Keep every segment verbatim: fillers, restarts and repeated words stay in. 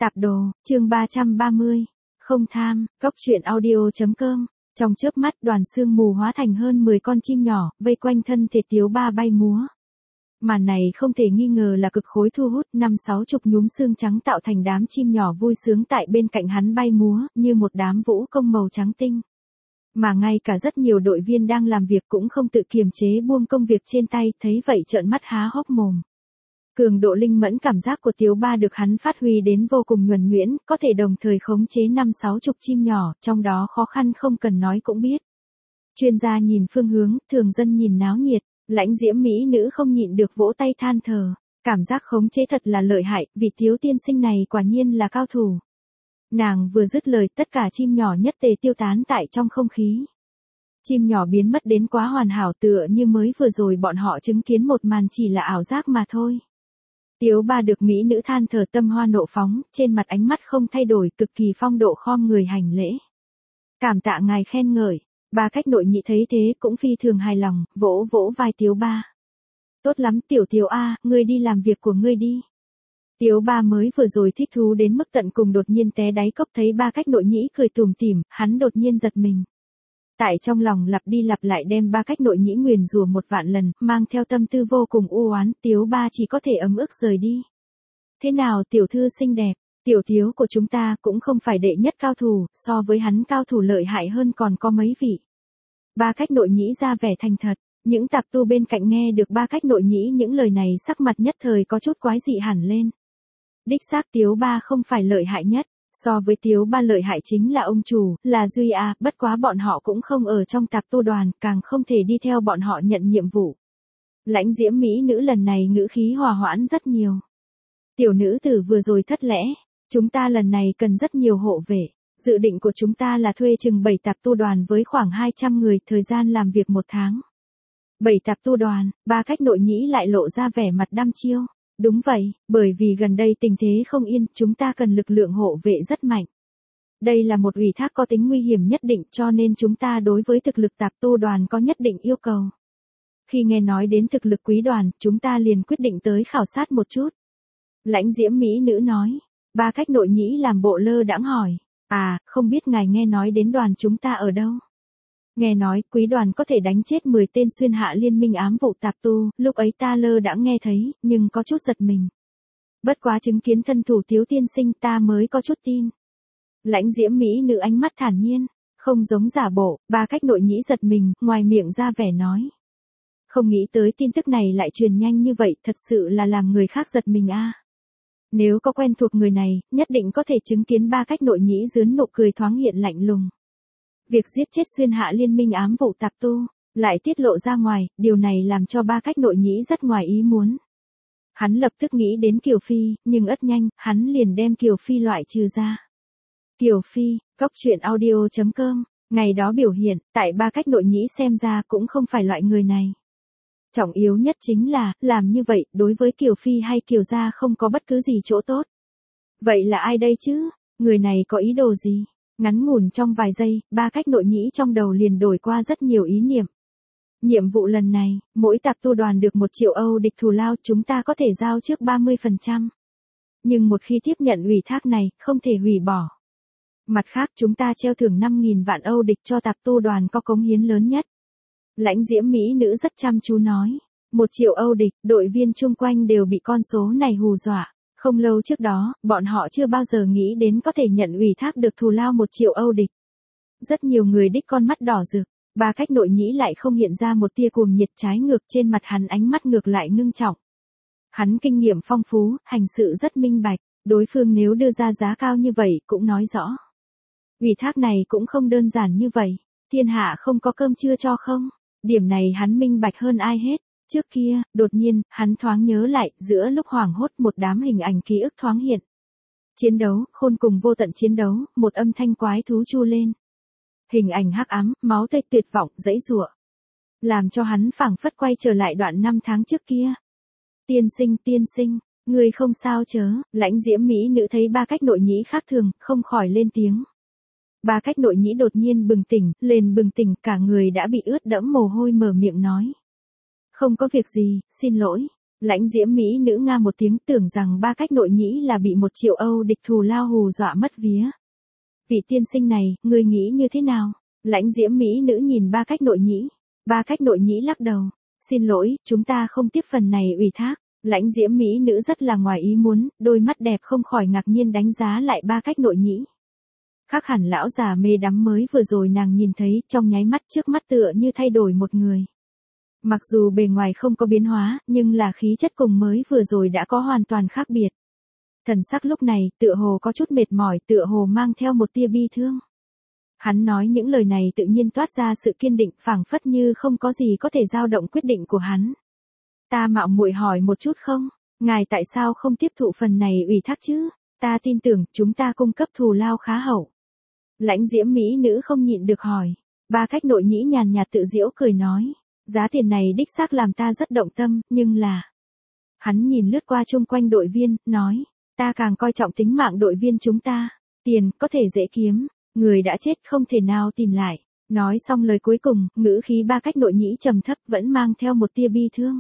Tạp đồ, chương ba trăm ba mươi. Không tham, góc truyện audio.com. Trong chớp mắt đoàn sương mù hóa thành hơn mười con chim nhỏ, vây quanh thân thể Tiếu Ba bay múa. Màn này không thể nghi ngờ là cực khối thu hút, năm sáu chục nhúm xương trắng tạo thành đám chim nhỏ vui sướng tại bên cạnh hắn bay múa, như một đám vũ công màu trắng tinh. Mà ngay cả rất nhiều đội viên đang làm việc cũng không tự kiềm chế buông công việc trên tay, thấy vậy trợn mắt há hốc mồm. Cường độ linh mẫn cảm giác của Tiếu Ba được hắn phát huy đến vô cùng nhuần nhuyễn, có thể đồng thời khống chế năm sáu chục chim nhỏ, trong đó khó khăn không cần nói cũng biết. Chuyên gia nhìn phương hướng, thường dân nhìn náo nhiệt, lãnh diễm mỹ nữ không nhịn được vỗ tay than thở. Cảm giác khống chế thật là lợi hại, vị Tiếu tiên sinh này quả nhiên là cao thủ. Nàng vừa dứt lời, tất cả chim nhỏ nhất tề tiêu tán tại trong không khí. Chim nhỏ biến mất đến quá hoàn hảo, tựa như mới vừa rồi bọn họ chứng kiến một màn chỉ là ảo giác mà thôi. Tiếu Ba được mỹ nữ than thở tâm hoa nộ phóng, trên mặt ánh mắt không thay đổi, cực kỳ phong độ khom người hành lễ. Cảm tạ ngài khen ngợi. Ba Cách Nội Nhị thấy thế cũng phi thường hài lòng, vỗ vỗ vai Tiếu Ba. Tốt lắm Tiểu Tiếu A, ngươi đi làm việc của ngươi đi. Tiếu Ba mới vừa rồi thích thú đến mức tận cùng đột nhiên té đáy cốc, thấy Ba Cách Nội Nhĩ cười tủm tỉm, hắn đột nhiên giật mình. Tại trong lòng lặp đi lặp lại đem Ba Cách Nội Nhĩ nguyền rủa một vạn lần, mang theo tâm tư vô cùng u oán, Tiếu Ba chỉ có thể ấm ức rời đi. Thế nào tiểu thư xinh đẹp, tiểu Tiếu của chúng ta cũng không phải đệ nhất cao thủ, so với hắn cao thủ lợi hại hơn còn có mấy vị. Ba Cách Nội Nhĩ ra vẻ thành thật, những tạp tu bên cạnh nghe được Ba Cách Nội Nhĩ những lời này sắc mặt nhất thời có chút quái dị hẳn lên. Đích xác Tiếu Ba không phải lợi hại nhất. So với Tiếu Ba lợi hại chính là ông chủ, là Duy A, bất quá bọn họ cũng không ở trong tạp tu đoàn, càng không thể đi theo bọn họ nhận nhiệm vụ. Lãnh diễm mỹ nữ lần này ngữ khí hòa hoãn rất nhiều. Tiểu nữ tử vừa rồi thất lẽ, chúng ta lần này cần rất nhiều hộ vệ, dự định của chúng ta là thuê chừng bảy tạp tu đoàn với khoảng hai trăm người, thời gian làm việc một tháng. bảy tạp tu đoàn, Ba Cách Nội Nhĩ lại lộ ra vẻ mặt đăm chiêu. Đúng vậy, bởi vì gần đây tình thế không yên, chúng ta cần lực lượng hộ vệ rất mạnh. Đây là một ủy thác có tính nguy hiểm nhất định, cho nên chúng ta đối với thực lực tạp tu đoàn có nhất định yêu cầu. Khi nghe nói đến thực lực quý đoàn, chúng ta liền quyết định tới khảo sát một chút. Lãnh diễm mỹ nữ nói. Ba Cách Nội Nhĩ làm bộ lơ đãng hỏi. À, không biết ngài nghe nói đến đoàn chúng ta ở đâu? Nghe nói quý đoàn có thể đánh chết mười tên xuyên hạ liên minh ám vụ tạp tu, lúc ấy ta lơ đãng nghe thấy, nhưng có chút giật mình. Bất quá chứng kiến thân thủ Tiếu tiên sinh ta mới có chút tin. Lãnh diễm mỹ nữ ánh mắt thản nhiên, không giống giả bộ. Ba Cách Nội Nhĩ giật mình, ngoài miệng ra vẻ nói. Không nghĩ tới tin tức này lại truyền nhanh như vậy, thật sự là làm người khác giật mình a. À. Nếu có quen thuộc người này, nhất định có thể chứng kiến Ba Cách Nội Nhĩ dướn nụ cười thoáng hiện lạnh lùng. Việc giết chết xuyên hạ liên minh ám vụ tạp tu, lại tiết lộ ra ngoài, điều này làm cho Ba Cách Nội Nhĩ rất ngoài ý muốn. Hắn lập tức nghĩ đến Kiều Phi, nhưng ất nhanh, hắn liền đem Kiều Phi loại trừ ra. Kiều Phi, góc truyện audio.com, ngày đó biểu hiện, tại Ba Cách Nội Nhĩ xem ra cũng không phải loại người này. Trọng yếu nhất chính là, làm như vậy, đối với Kiều Phi hay Kiều gia không có bất cứ gì chỗ tốt. Vậy là ai đây chứ? Người này có ý đồ gì? Ngắn ngủn trong vài giây, Ba Cách Nội Nhĩ trong đầu liền đổi qua rất nhiều ý niệm. Nhiệm vụ lần này, mỗi tạp tu đoàn được một triệu Âu địch thù lao, chúng ta có thể giao trước ba mươi phần trăm. Nhưng một khi tiếp nhận ủy thác này, không thể hủy bỏ. Mặt khác chúng ta treo thưởng năm nghìn vạn Âu địch cho tạp tu đoàn có cống hiến lớn nhất. Lãnh diễm mỹ nữ rất chăm chú nói. Một triệu Âu địch, đội viên chung quanh đều bị con số này hù dọa. Không lâu trước đó, bọn họ chưa bao giờ nghĩ đến có thể nhận ủy thác được thù lao một triệu Âu địch. Rất nhiều người đích con mắt đỏ rực, Ba Cách Nội Nhĩ lại không hiện ra một tia cuồng nhiệt, trái ngược trên mặt hắn ánh mắt ngược lại ngưng trọng. Hắn kinh nghiệm phong phú, hành sự rất minh bạch, đối phương nếu đưa ra giá cao như vậy cũng nói rõ. Ủy thác này cũng không đơn giản như vậy, thiên hạ không có cơm trưa cho không, điểm này hắn minh bạch hơn ai hết. Trước kia, đột nhiên, hắn thoáng nhớ lại, giữa lúc hoảng hốt một đám hình ảnh ký ức thoáng hiện. Chiến đấu, khôn cùng vô tận chiến đấu, một âm thanh quái thú chu lên. Hình ảnh hắc ám, máu tươi tuyệt vọng, giãy giụa. Làm cho hắn phảng phất quay trở lại đoạn năm tháng trước kia. Tiên sinh, tiên sinh, người không sao chớ? Lãnh diễm mỹ nữ thấy Ba Cách Nội Nhĩ khác thường, không khỏi lên tiếng. Ba Cách Nội Nhĩ đột nhiên bừng tỉnh, lên bừng tỉnh, cả người đã bị ướt đẫm mồ hôi mở miệng nói. Không có việc gì, xin lỗi. Lãnh diễm Mỹ nữ nga một tiếng, tưởng rằng Ba Cách Nội Nhĩ là bị một triệu Âu địch thù lao hù dọa mất vía. Vị tiên sinh này, ngươi nghĩ như thế nào? Lãnh diễm Mỹ nữ nhìn Ba Cách Nội Nhĩ. Ba Cách Nội Nhĩ lắc đầu. Xin lỗi, chúng ta không tiếp phần này ủy thác. Lãnh diễm Mỹ nữ rất là ngoài ý muốn, đôi mắt đẹp không khỏi ngạc nhiên đánh giá lại Ba Cách Nội Nhĩ. Khác hẳn lão già mê đắm mới vừa rồi nàng nhìn thấy, trong nháy mắt trước mắt tựa như thay đổi một người. Mặc dù bề ngoài không có biến hóa, nhưng là khí chất cùng mới vừa rồi đã có hoàn toàn khác biệt. Thần sắc lúc này, tựa hồ có chút mệt mỏi, tựa hồ mang theo một tia bi thương. Hắn nói những lời này tự nhiên toát ra sự kiên định, phảng phất như không có gì có thể dao động quyết định của hắn. Ta mạo muội hỏi một chút không? Ngài tại sao không tiếp thụ phần này ủy thác chứ? Ta tin tưởng, chúng ta cung cấp thù lao khá hậu. Lãnh diễm Mỹ nữ không nhịn được hỏi. Ba Cách Nội Nhĩ nhàn nhạt tự giễu cười nói. Giá tiền này đích xác làm ta rất động tâm, nhưng là... Hắn nhìn lướt qua chung quanh đội viên, nói. Ta càng coi trọng tính mạng đội viên chúng ta. Tiền, có thể dễ kiếm. Người đã chết không thể nào tìm lại. Nói xong lời cuối cùng, ngữ khí Ba Cách Nội Nhĩ trầm thấp vẫn mang theo một tia bi thương.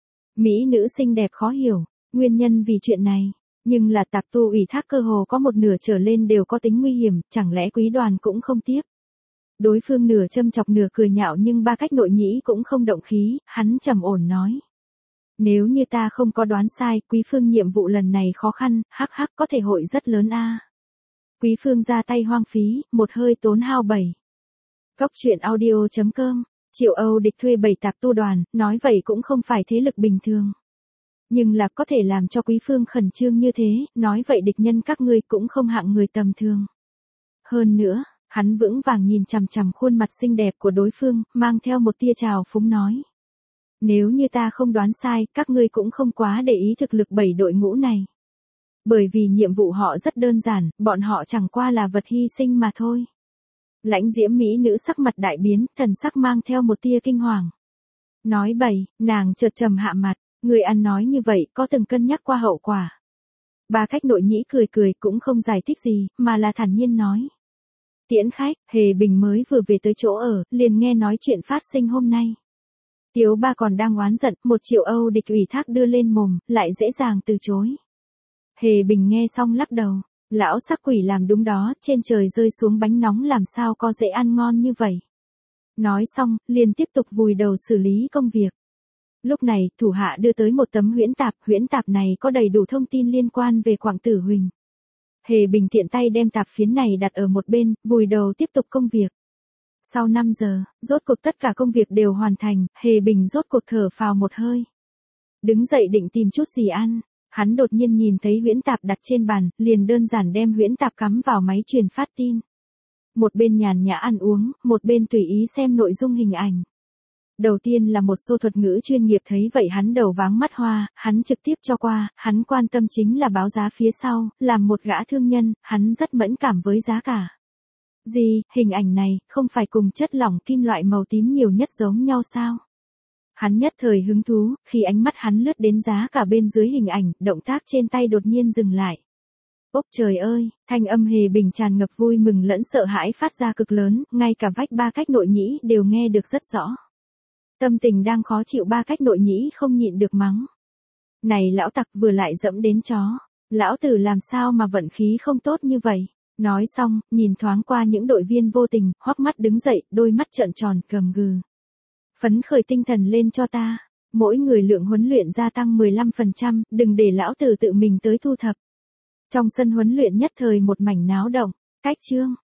Mỹ nữ xinh đẹp khó hiểu, nguyên nhân vì chuyện này. Nhưng là tạp tu ủy thác cơ hồ có một nửa trở lên đều có tính nguy hiểm, chẳng lẽ quý đoàn cũng không tiếp. Đối phương nửa châm chọc nửa cười nhạo nhưng Ba Cách Nội Nhĩ cũng không động khí, hắn trầm ổn nói. Nếu như ta không có đoán sai, quý phương nhiệm vụ lần này khó khăn, hắc hắc có thể hội rất lớn a. Quý phương ra tay hoang phí, một hơi tốn hao bảy. Góc truyện audio chấm com, triệu Âu địch thuê bảy tạp tu đoàn, nói vậy cũng không phải thế lực bình thường. Nhưng là có thể làm cho quý phương khẩn trương như thế, nói vậy địch nhân các ngươi cũng không hạng người tầm thường. Hơn nữa, hắn vững vàng nhìn chằm chằm khuôn mặt xinh đẹp của đối phương, mang theo một tia trào phúng nói. Nếu như ta không đoán sai, các ngươi cũng không quá để ý thực lực bảy đội ngũ này. Bởi vì nhiệm vụ họ rất đơn giản, bọn họ chẳng qua là vật hy sinh mà thôi. Lãnh diễm Mỹ nữ sắc mặt đại biến, thần sắc mang theo một tia kinh hoàng. Nói bậy, nàng chợt trầm hạ mặt, người ăn nói như vậy có từng cân nhắc qua hậu quả. Ba Cách Nội Nhĩ cười cười cũng không giải thích gì, mà là thản nhiên nói. Tiễn khách, Hề Bình mới vừa về tới chỗ ở, liền nghe nói chuyện phát sinh hôm nay. Tiếu Ba còn đang oán giận, một triệu Âu địch ủy thác đưa lên mồm, lại dễ dàng từ chối. Hề Bình nghe xong lắc đầu, lão sắc quỷ làm đúng đó, trên trời rơi xuống bánh nóng làm sao có dễ ăn ngon như vậy. Nói xong, liền tiếp tục vùi đầu xử lý công việc. Lúc này, thủ hạ đưa tới một tấm huyễn tạp, huyễn tạp này có đầy đủ thông tin liên quan về Quảng Tử Huỳnh. Hề Bình tiện tay đem tạp phiến này đặt ở một bên, vùi đầu tiếp tục công việc. Sau năm giờ, rốt cuộc tất cả công việc đều hoàn thành, Hề Bình rốt cuộc thở phào một hơi. Đứng dậy định tìm chút gì ăn, hắn đột nhiên nhìn thấy huyễn tạp đặt trên bàn, liền đơn giản đem huyễn tạp cắm vào máy truyền phát tin. Một bên nhàn nhã ăn uống, một bên tùy ý xem nội dung hình ảnh. Đầu tiên là một xô thuật ngữ chuyên nghiệp thấy vậy hắn đầu váng mắt hoa, hắn trực tiếp cho qua, hắn quan tâm chính là báo giá phía sau, làm một gã thương nhân, hắn rất mẫn cảm với giá cả. Gì, hình ảnh này, không phải cùng chất lỏng kim loại màu tím nhiều nhất giống nhau sao? Hắn nhất thời hứng thú, khi ánh mắt hắn lướt đến giá cả bên dưới hình ảnh, động tác trên tay đột nhiên dừng lại. Ốc trời ơi, thanh âm Hề Bình tràn ngập vui mừng lẫn sợ hãi phát ra cực lớn, ngay cả vách Ba Cách Nội Nhĩ đều nghe được rất rõ. Tâm tình đang khó chịu Ba Cách Nội Nhĩ không nhịn được mắng. Này lão tặc vừa lại dẫm đến chó, lão tử làm sao mà vận khí không tốt như vậy. Nói xong, nhìn thoáng qua những đội viên vô tình, hoắc mắt đứng dậy, đôi mắt trợn tròn, gầm gừ. Phấn khởi tinh thần lên cho ta, mỗi người lượng huấn luyện gia tăng mười lăm phần trăm, đừng để lão tử tự mình tới thu thập. Trong sân huấn luyện nhất thời một mảnh náo động, cách chương.